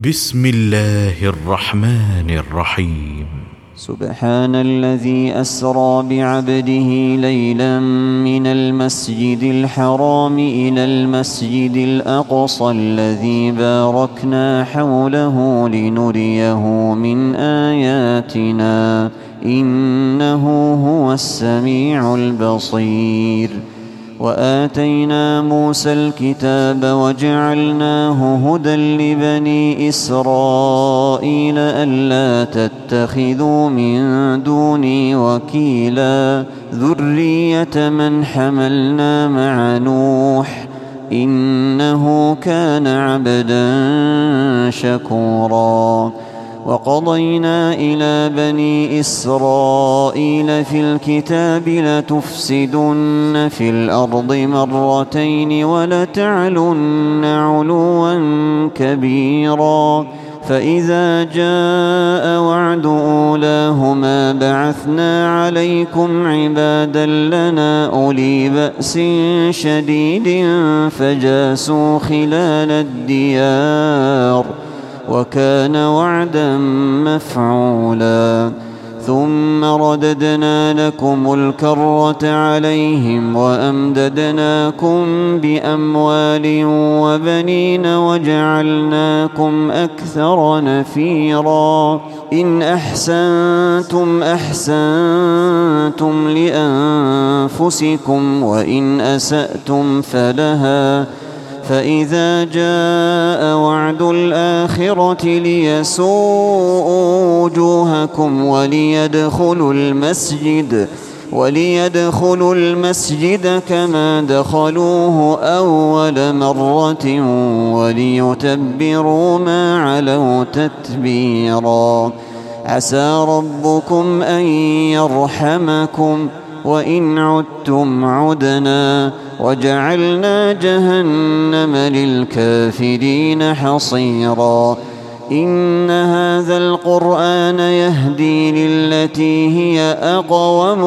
بسم الله الرحمن الرحيم. سبحان الذي أسرى بعبده ليلا من المسجد الحرام إلى المسجد الأقصى الذي باركنا حوله لنريه من آياتنا إنه هو السميع البصير. وآتينا موسى الكتاب وجعلناه هدى لبني إسرائيل ألا تتخذوا من دوني وكيلا ذرية من حملنا مع نوح إنه كان عبدا شكورا. وقضينا إلى بني إسرائيل في الكتاب لتفسدن في الأرض مرتين ولتعلن علوا كبيرا فإذا جاء وعد أولاهما بعثنا عليكم عبادا لنا أولي بأس شديد فجاسوا خلال الديار وكان وعدا مفعولا. ثم رددنا لكم الكرة عليهم وأمددناكم بأموال وبنين وجعلناكم أكثر نفيرا. إن أحسنتم أحسنتم لأنفسكم وإن أسأتم فلها فإذا جاء وعد الآخرة ليسوءوا وجوهكم وليدخلوا المسجد كما دخلوه أول مرة وليتبروا ما علوا تتبيرا. عسى ربكم أن يرحمكم وإن عدتم عدنا وجعلنا جهنم للكافرين حصيرا. إن هذا القرآن يهدي للتي هي أقوم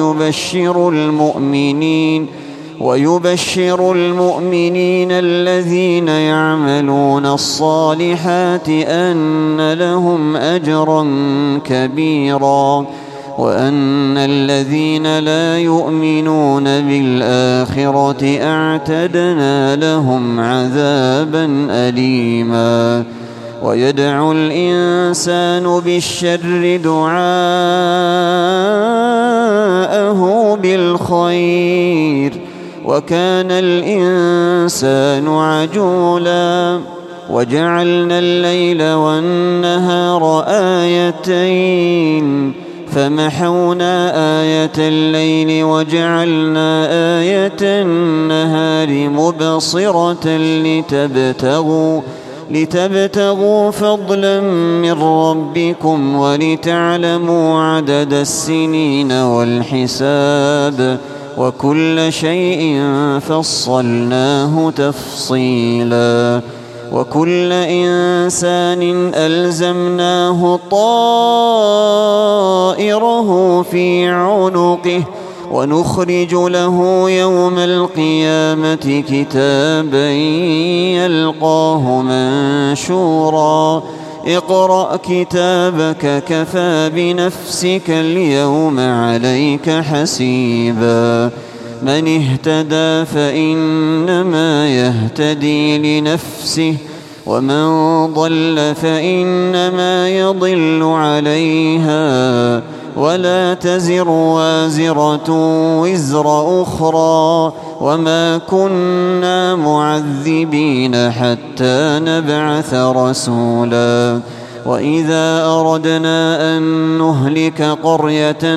ويبشر المؤمنين الذين يعملون الصالحات أن لهم أجرا كبيرا وأن الذين لا يؤمنون بالآخرة أعتدنا لهم عذابا أليما. ويدعو الإنسان بالشر دعاءه بالخير وكان الإنسان عجولا. وجعلنا الليل والنهار آيتين فمحونا آية الليل وجعلنا آية النهار مبصرة لتبتغوا فضلا من ربكم ولتعلموا عدد السنين والحساب وكل شيء فصلناه تفصيلا. وكل إنسان ألزمناه طائره في عنقه ونخرج له يوم القيامة كتابا يلقاه منشورا. اقرأ كتابك كفى بنفسك اليوم عليك حسيبا. من اهتدى فإنما يهتدي لنفسه ومن ضل فإنما يضل عليها ولا تزر وازرة وزر أخرى وما كنا معذبين حتى نبعث رسولا. وإذا أردنا أن نهلك قرية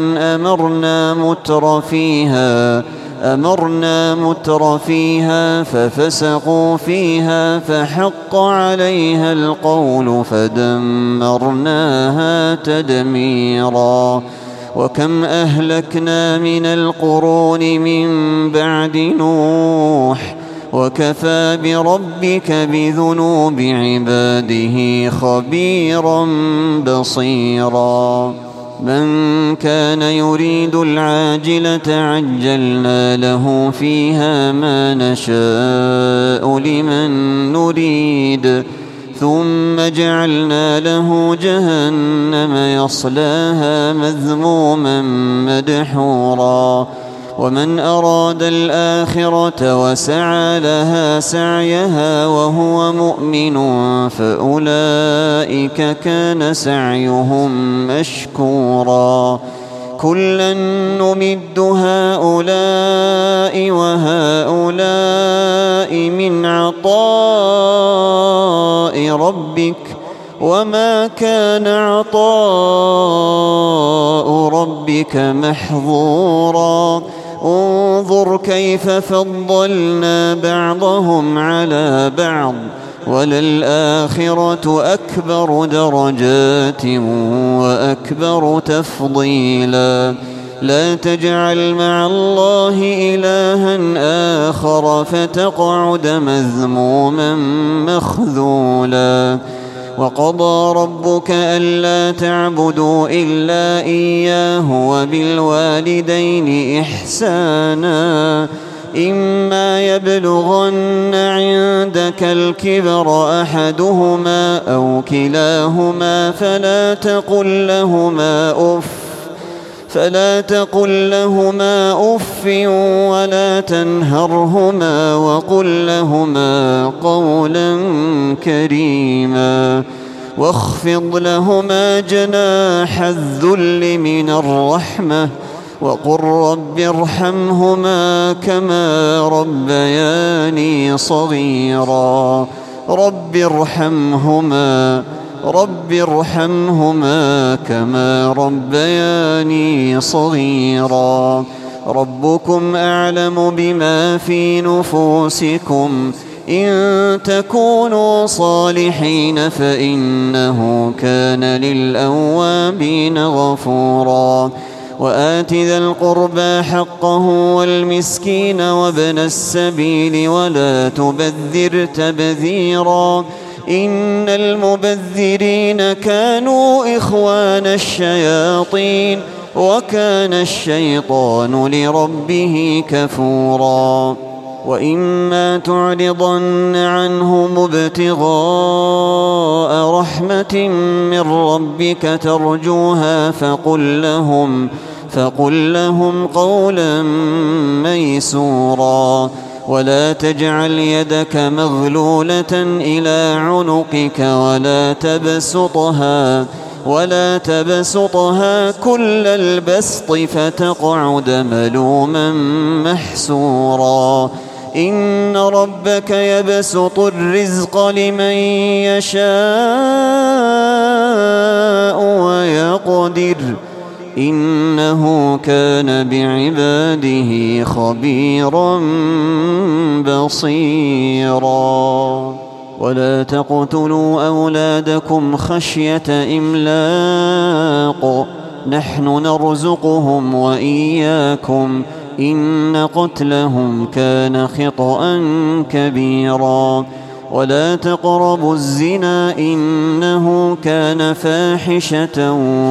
أمرنا متر فيها ففسقوا فيها فحق عليها القول فدمرناها تدميرا. وكم أهلكنا من القرون من بعد نوح وكفى بربك بذنوب عباده خبيرا بصيرا. من كان يريد العاجلة عجلنا له فيها ما نشاء لمن نريد ثم جعلنا له جهنم يصلاها مذموما مدحورا ومن أراد الآخرة وسعى لها سعيها وهو مؤمن فأولئك كان سعيهم مشكورا كلا نمد هؤلاء وهؤلاء من عطاء ربك وما كان عطاء ربك محظورا انظر كيف فضلنا بعضهم على بعض وللآخرة أكبر درجات وأكبر تفضيلا لا تجعل مع الله إلها آخر فتقعد مذموما مخذولا وقضى ربك ألا تعبدوا إلا إياه وبالوالدين إحسانا إما يبلغن عندك الكبر أحدهما أو كلاهما فلا تقل لهما أف ولا تنهرهما وقل لهما قولا كريما واخفض لهما جناح الذل من الرحمة وقل رب ارحمهما كما ربياني صغيرا رب ارحمهما كما ربياني صغيرا ربكم أعلم بما في نفوسكم إن تكونوا صالحين فإنه كان للأوابين غفورا وآت ذا القربى حقه والمسكين وابن السبيل ولا تبذر تبذيرا إن المبذرين كانوا إخوان الشياطين وكان الشيطان لربه كفورا وإما تعرضن عنهم ابتغاء رحمة من ربك ترجوها فقل لهم قولا ميسورا ولا تجعل يدك مغلولة إلى عنقك ولا تبسطها كل البسط فتقعد ملوما محسورا إن ربك يبسط الرزق لمن يشاء ويقدر إنه كان بعباده خبيرا بصيرا ولا تقتلوا أولادكم خشية إملاق نحن نرزقهم وإياكم إن قتلهم كان خطأ كبيرا ولا تقربوا الزنا إنه كان فاحشة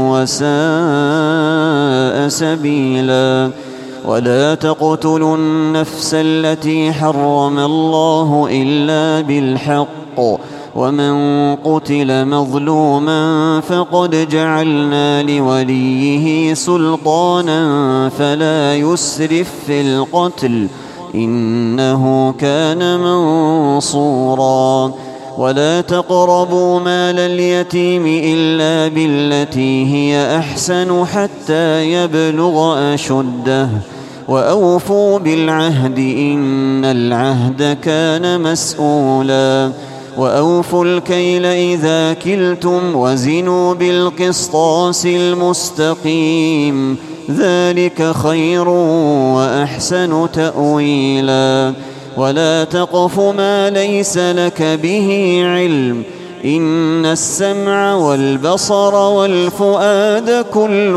وساء سبيلا ولا تقتلوا النفس التي حرم الله إلا بالحق ومن قتل مظلوما فقد جعلنا لوليه سلطانا فلا يسرف في القتل إنه كان منصورا ولا تقربوا مال اليتيم إلا بالتي هي أحسن حتى يبلغ أشده وأوفوا بالعهد إن العهد كان مسؤولا وأوفوا الكيل إذا كلتم وزنوا بالقسطاس المستقيم ذلك خير وأحسن تأويلا ولا تقف ما ليس لك به علم إن السمع والبصر والفؤاد كل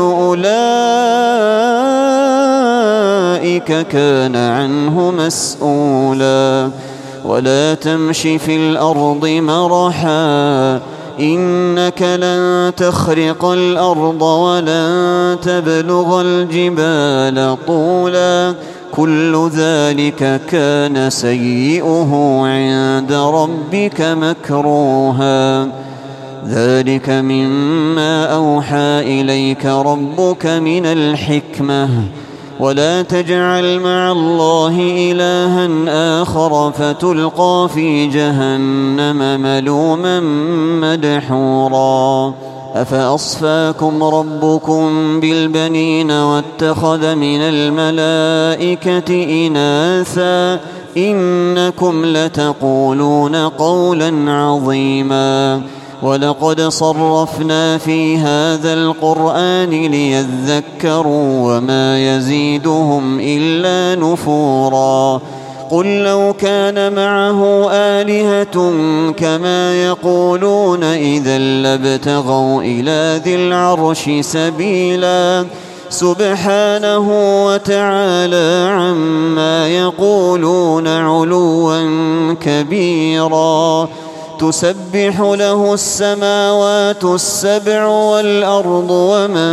أولئك كان عنه مسؤولا ولا تمش في الأرض مرحا إنك لن تخرق الأرض ولن تبلغ الجبال طولا كل ذلك كان سيئه عند ربك مكروها. ذلك مما أوحى إليك ربك من الحكمة. ولا تجعل مع الله إلها آخر فتلقى في جهنم ملوما مدحورا. أفأصفاكم ربكم بالبنين واتخذ من الملائكة إناثا إنكم لتقولون قولا عظيما. ولقد صرفنا في هذا القرآن ليذكروا وما يزيدهم إلا نفورا. قل لو كان معه آلهة كما يقولون إذا لابتغوا إلى ذي العرش سبيلا. سبحانه وتعالى عما يقولون علوا كبيرا. تسبح له السماوات السبع والأرض ومن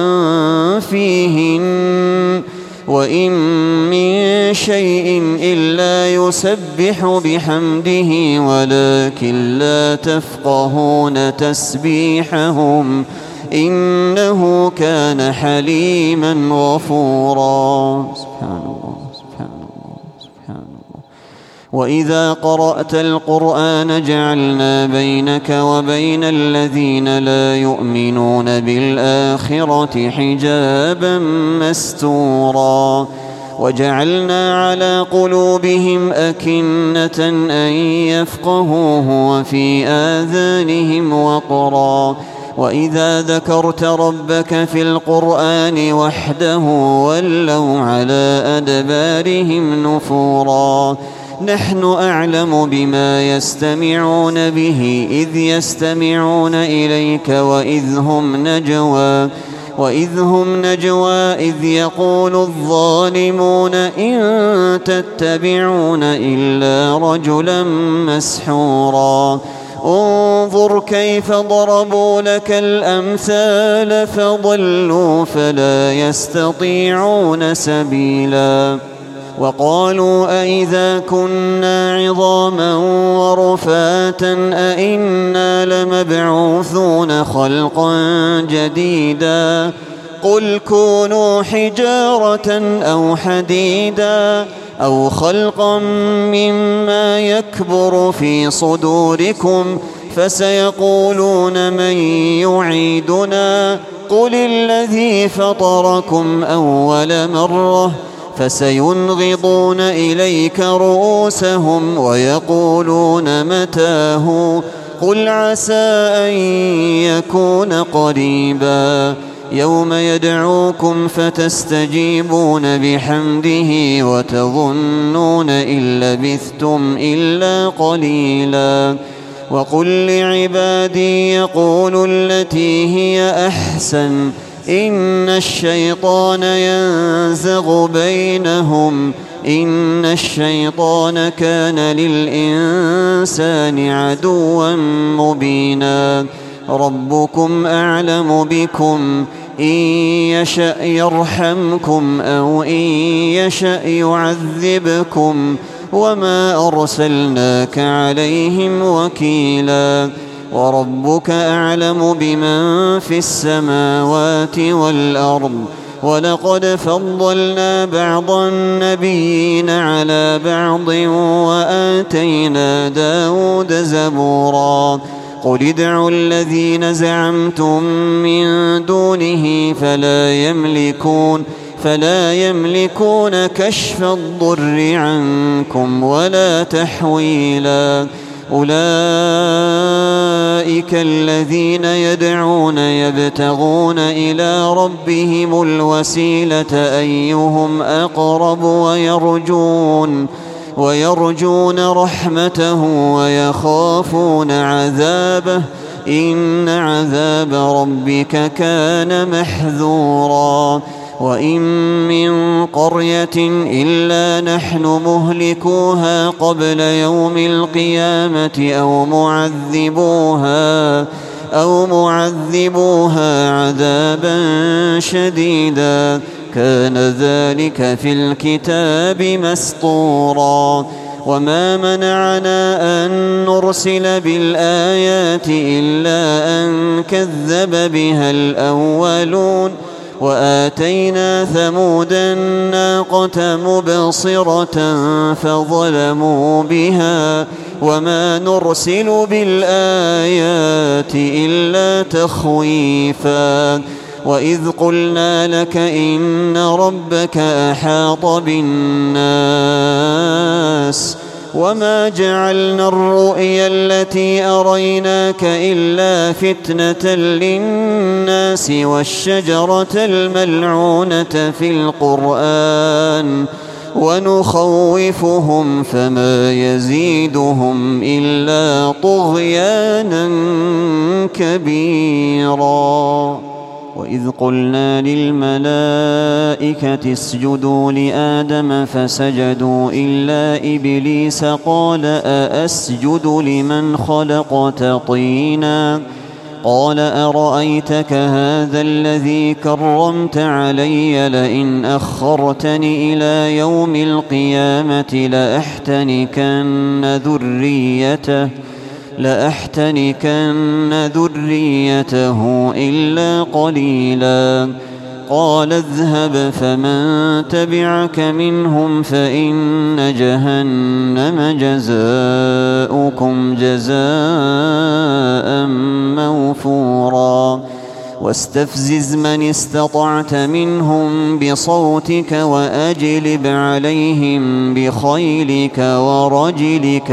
فيهن وإن من شيء إلا يسبح بحمده ولكن لا تفقهون تسبيحهم إنه كان حليما غفورا. سبحان الله سبحان الله سبحان الله. وإذا قرأت القرآن جعلنا بينك وبين الذين لا يؤمنون بالآخرة حجابا مستورا. وجعلنا على قلوبهم أكنة أن يفقهوه وفي آذانهم وقرا. وإذا ذكرت ربك في القرآن وحده ولوا على أدبارهم نفورا. نحن أعلم بما يستمعون به إذ يستمعون إليك وإذ هم نجوى إذ يقول الظالمون إن تتبعون إلا رجلا مسحورا. انظر كيف ضربوا لك الأمثال فضلوا فلا يستطيعون سبيلا. وقالوا أئذا كنا عظاما ورفاتا أئنا لمبعوثون خلقا جديدا. قل كونوا حجارة أو حديدا أو خلقا مما يكبر في صدوركم فسيقولون من يعيدنا قل الذي فطركم أول مرة فسينغضون إليك رؤوسهم ويقولون متاه قل عسى أن يكون قريبا. يوم يدعوكم فتستجيبون بحمده وتظنون إن لبثتم إلا قليلا. وقل لعبادي يقولوا التي هي أحسن إن الشيطان ينزغ بينهم إن الشيطان كان للإنسان عدوا مبينا. ربكم أعلم بكم إن يشأ يرحمكم أو إن يشأ يعذبكم وما أرسلناك عليهم وكيلا. وربك أعلم بمن في السماوات والأرض. ولقد فضلنا بعض النبيين على بعض وآتينا داود زبورا. قل ادعوا الذين زعمتم من دونه فلا يملكون كشف الضر عنكم ولا تحويلا. أولئك الذين يدعون يبتغون إلى ربهم الوسيلة أيهم أقرب ويرجون رحمته ويخافون عذابه إن عذاب ربك كان محذورا. وإن من قرية إلا نحن مهلكوها قبل يوم القيامة أو معذبوها عذابا شديدا وكان ذلك في الكتاب مسطورا وما منعنا أن نرسل بالآيات إلا أن كذب بها الأولون وآتينا ثمود الناقة مبصرة فظلموا بها وما نرسل بالآيات إلا تخويفا وإذ قلنا لك إن ربك أحاط بالناس وما جعلنا الرؤيا التي أريناك إلا فتنة للناس والشجرة الملعونة في القرآن ونخوفهم فما يزيدهم إلا طغيانا كبيرا وإذ قلنا للملائكة اسجدوا لآدم فسجدوا إلا إبليس قال أأسجد لمن خلقت طينا قال أرأيتك هذا الذي كرمت علي لئن أخرتني إلى يوم القيامة لأحتنكن ذريته إلا قليلا قال اذهب فمن تبعك منهم فإن جهنم جزاؤكم جزاء موفورا واستفزز من استطعت منهم بصوتك وأجلب عليهم بخيلك ورجلك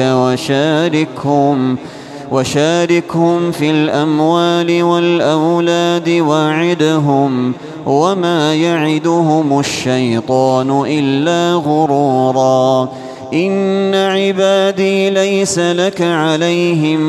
وشاركهم في الأموال والأولاد وعدهم وما يعدهم الشيطان إلا غرورا إن عبادي ليس لك عليهم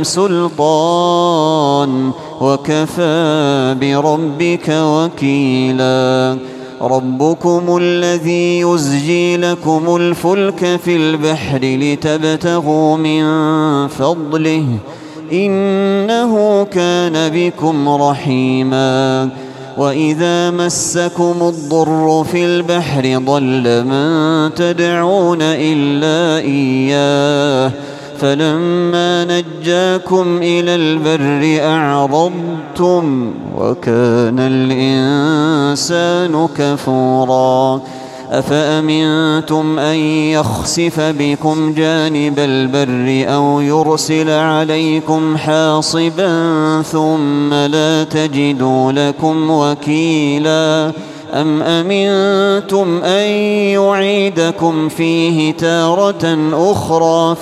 سلطان وكفى بربك وكيلا ربكم الذي يزجي لكم الفلك في البحر لتبتغوا من فضله إنه كان بكم رحيما وإذا مسكم الضر في البحر ضل من تدعون إلا إياه فلما نجاكم إلى البر أعرضتم وكان الإنسان كفورا أفأمنتم أن يخسف بكم جانب البر أو يرسل عليكم حاصبا ثم لا تجدوا لكم وكيلا أم أمنتم أن يعيدكم فيه تارة أخرى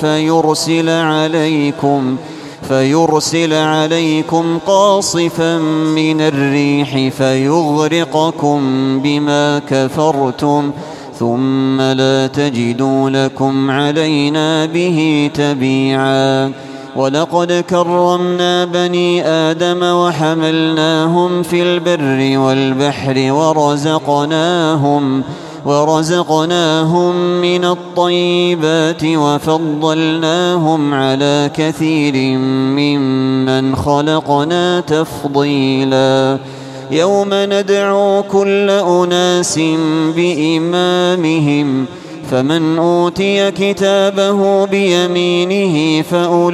فيرسل عليكم قاصفا من الريح فيغرقكم بما كفرتم ثم لا تجدوا لكم علينا به تبيعا ولقد كرمنا بني آدم وحملناهم في البر والبحر ورزقناهم من الطيبات وفضلناهم على كثير ممن خلقنا تفضيلا يوم ندعو كل أناس بإمامهم فمن أوتي كتابه بيمينه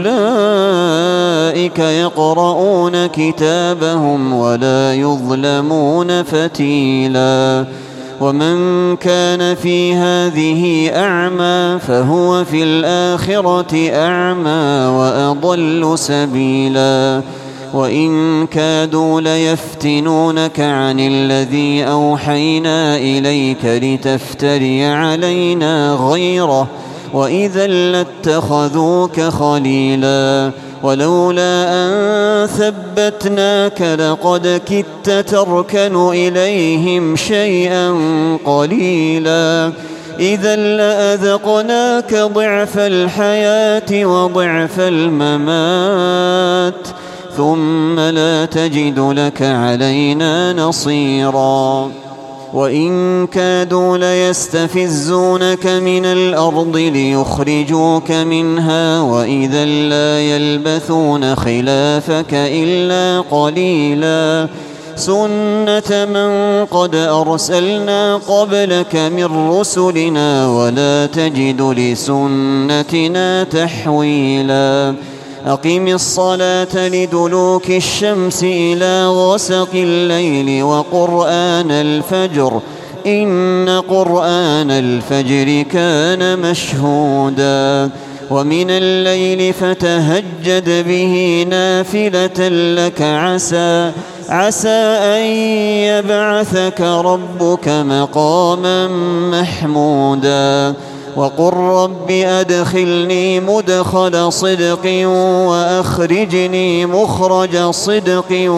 فأولئك يقرؤون كتابهم ولا يظلمون فتيلا ومن كان في هذه أعمى فهو في الآخرة أعمى وأضل سبيلا وإن كادوا ليفتنونك عن الذي أوحينا إليك لتفتري علينا غيره وإذا لاتخذوك خليلا ولولا أن ثبتناك لقد كدت تركن إليهم شيئا قليلا إذا لأذقناك ضعف الحياة وضعف الممات ثم لا تجد لك علينا نصيرا وإن كادوا ليستفزونك من الأرض ليخرجوك منها وإذا لا يلبثون خلافك إلا قليلا سنة من قد أرسلنا قبلك من رسلنا ولا تجد لسنتنا تحويلا أقم الصلاة لدلوك الشمس إلى غسق الليل وقرآن الفجر إن قرآن الفجر كان مشهودا ومن الليل فتهجد به نافلة لك عسى أن يبعثك ربك مقاما محمودا وقل رب أدخلني مدخل صدق وأخرجني مخرج صدق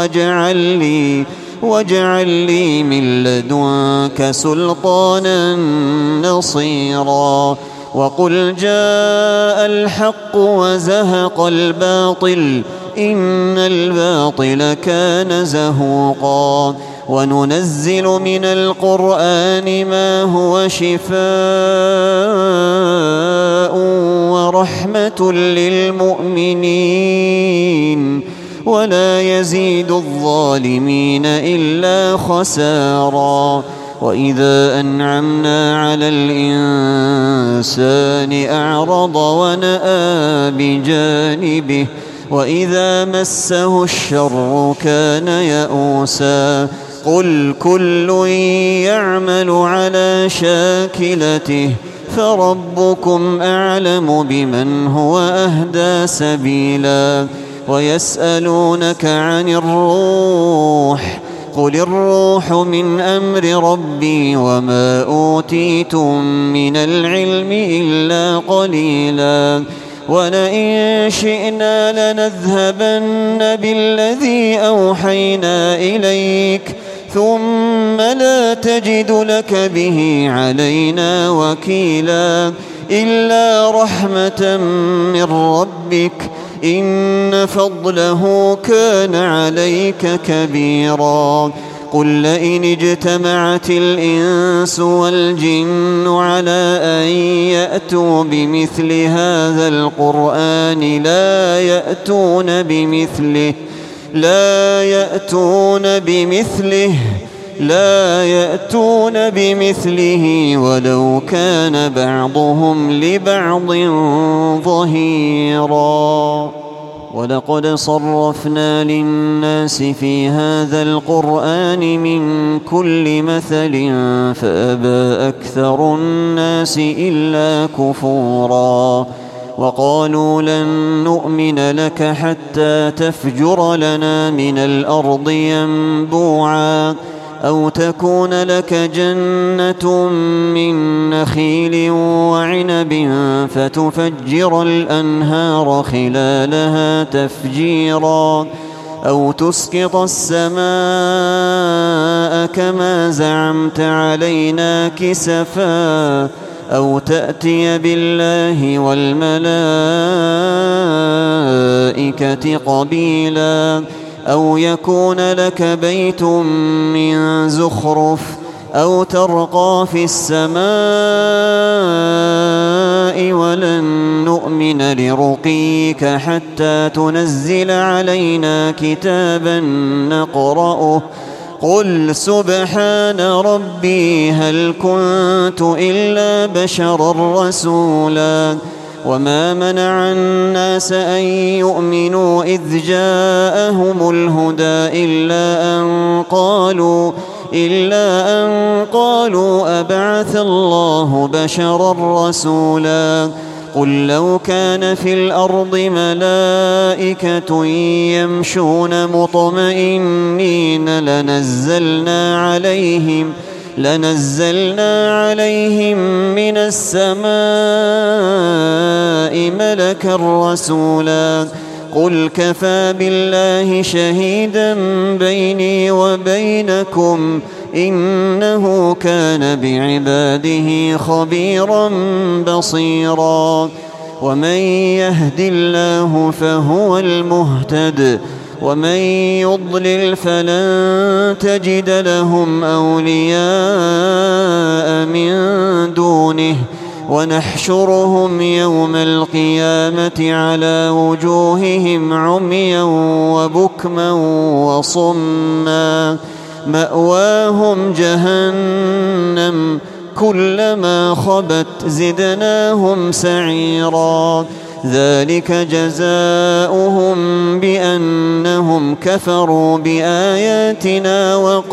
واجعل لي من لدنك سلطانا نصيرا وقل جاء الحق وزهق الباطل إن الباطل كان زهوقا وننزل من القرآن ما هو شفاء ورحمة للمؤمنين ولا يزيد الظالمين إلا خسارا وإذا أنعمنا على الإنسان أعرض ونأى بجانبه وإذا مسه الشر كان يئوسا قل كل يعمل على شاكلته فربكم أعلم بمن هو أهدى سبيلا ويسألونك عن الروح قل الروح من أمر ربي وما أوتيتم من العلم إلا قليلا ولئن شئنا لنذهبن بالذي أوحينا إليك ثم لا تجد لك به علينا وكيلا إلا رحمة من ربك إن فضله كان عليك كبيرا قل لئن اجتمعت الإنس والجن على أن يأتوا بمثل هذا القرآن لا يأتون بمثله ولو كان بعضهم لبعض ظهيرا ولقد صرفنا للناس في هذا القرآن من كل مثل فأبى أكثر الناس إلا كفورا وقالوا لن نؤمن لك حتى تفجر لنا من الأرض ينبوعا أو تكون لك جنة من نخيل وعنب فتفجر الأنهار خلالها تفجيرا أو تسقط السماء كما زعمت علينا كسفا أو تأتي بالله والملائكة قبيلا أو يكون لك بيت من زخرف أو ترقى في السماء ولن نؤمن لرقيك حتى تنزل علينا كتابا نقرأه قل سبحان ربي هل كنت إلا بشرا رسولا وما منع الناس أن يؤمنوا إذ جاءهم الهدى إلا أن قالوا أبعث الله بشرا رسولا قل لو كان في الأرض ملائكة يمشون مطمئنين لنزلنا عليهم من السماء ملكا رسولا قل كفى بالله شهيدا بيني وبينكم إنه كان بعباده خبيرا بصيرا ومن يهد الله فهو المهتد ومن يضلل فلن تجد لهم أولياء من دونه ونحشرهم يوم القيامة على وجوههم عميا وبكما وصما مأواهم جهنم كلما خبت زدناهم سعيرا ذلك جزاؤهم بأنهم كفروا بآياتنا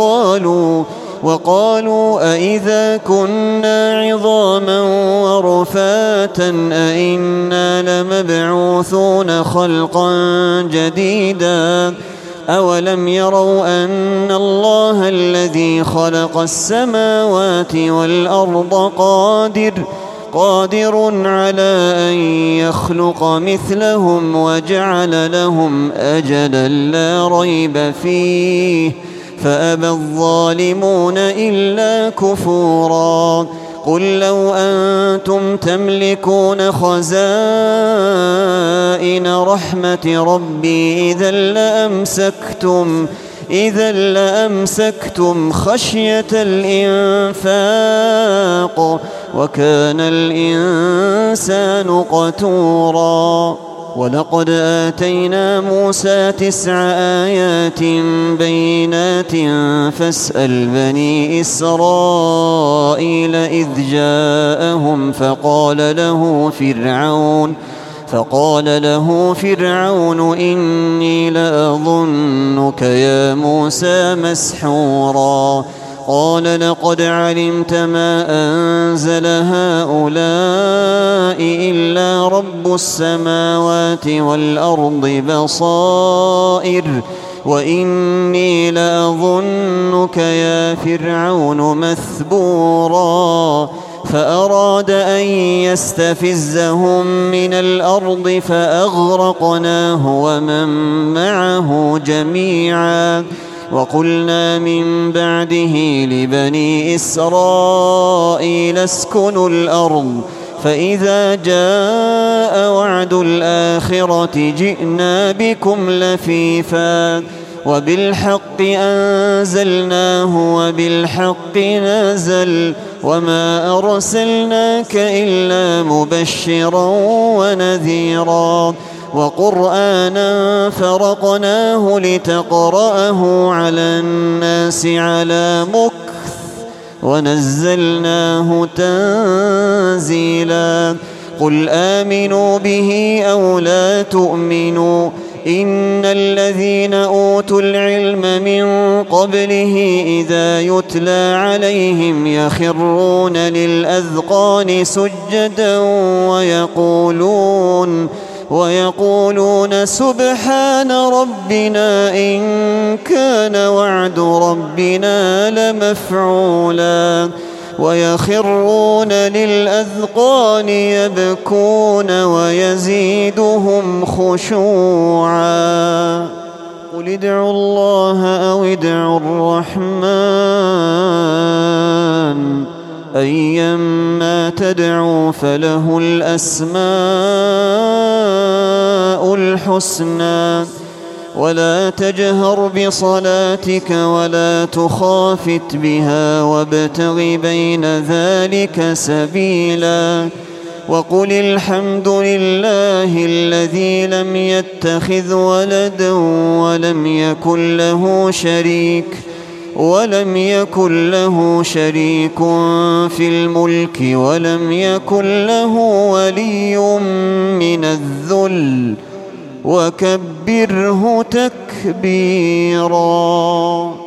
وقالوا أئذا كنا عظاما ورفاتا أئنا لمبعوثون خلقا جديدا أولم يروا أن الله الذي خلق السماوات والأرض قادر على أن يخلق مثلهم وجعل لهم أجلا لا ريب فيه فأبى الظالمون إلا كفورا قل لو أنتم تملكون خزائن رحمة ربي إذا لأمسكتم خشية الإنفاق وكان الإنسان قتورا ولقد آتينا موسى 9 آيات بينات فاسأل بني إسرائيل إذ جاءهم فقال له فرعون إني لأظنك يا موسى مسحورا قال لقد علمت ما أنزل هؤلاء إلا رب السماوات والأرض بصائر وإني لأظنك يا فرعون مثبورا فأراد أن يستفزهم من الأرض فأغرقناه ومن معه جميعا وقلنا من بعده لبني إسرائيل اسكنوا الأرض فإذا جاء وعد الآخرة جئنا بكم لفيفا وبالحق أنزلناه وبالحق نزل وما أرسلناك إلا مبشرا ونذيرا وقرآنا فرقناه لتقرأه على الناس على مكث ونزلناه تنزيلا قل آمنوا به أو لا تؤمنوا إن الذين أوتوا العلم من قبله إذا يتلى عليهم يخرون للأذقان سجدا ويقولون سبحان ربنا إن كان وعد ربنا لمفعولا ويخرون للأذقان يبكون ويزيدهم خشوعا قل ادعوا الله أو ادعوا الرحمن أيما تدعوا فله الأسماء الحسنى ولا تجهر بصلاتك ولا تخافت بها وابتغ بين ذلك سبيلا وقل الحمد لله الذي لم يتخذ ولدا ولم يكن له شريك في الملك ولم يكن له ولي من الذل وكبره تكبيرا.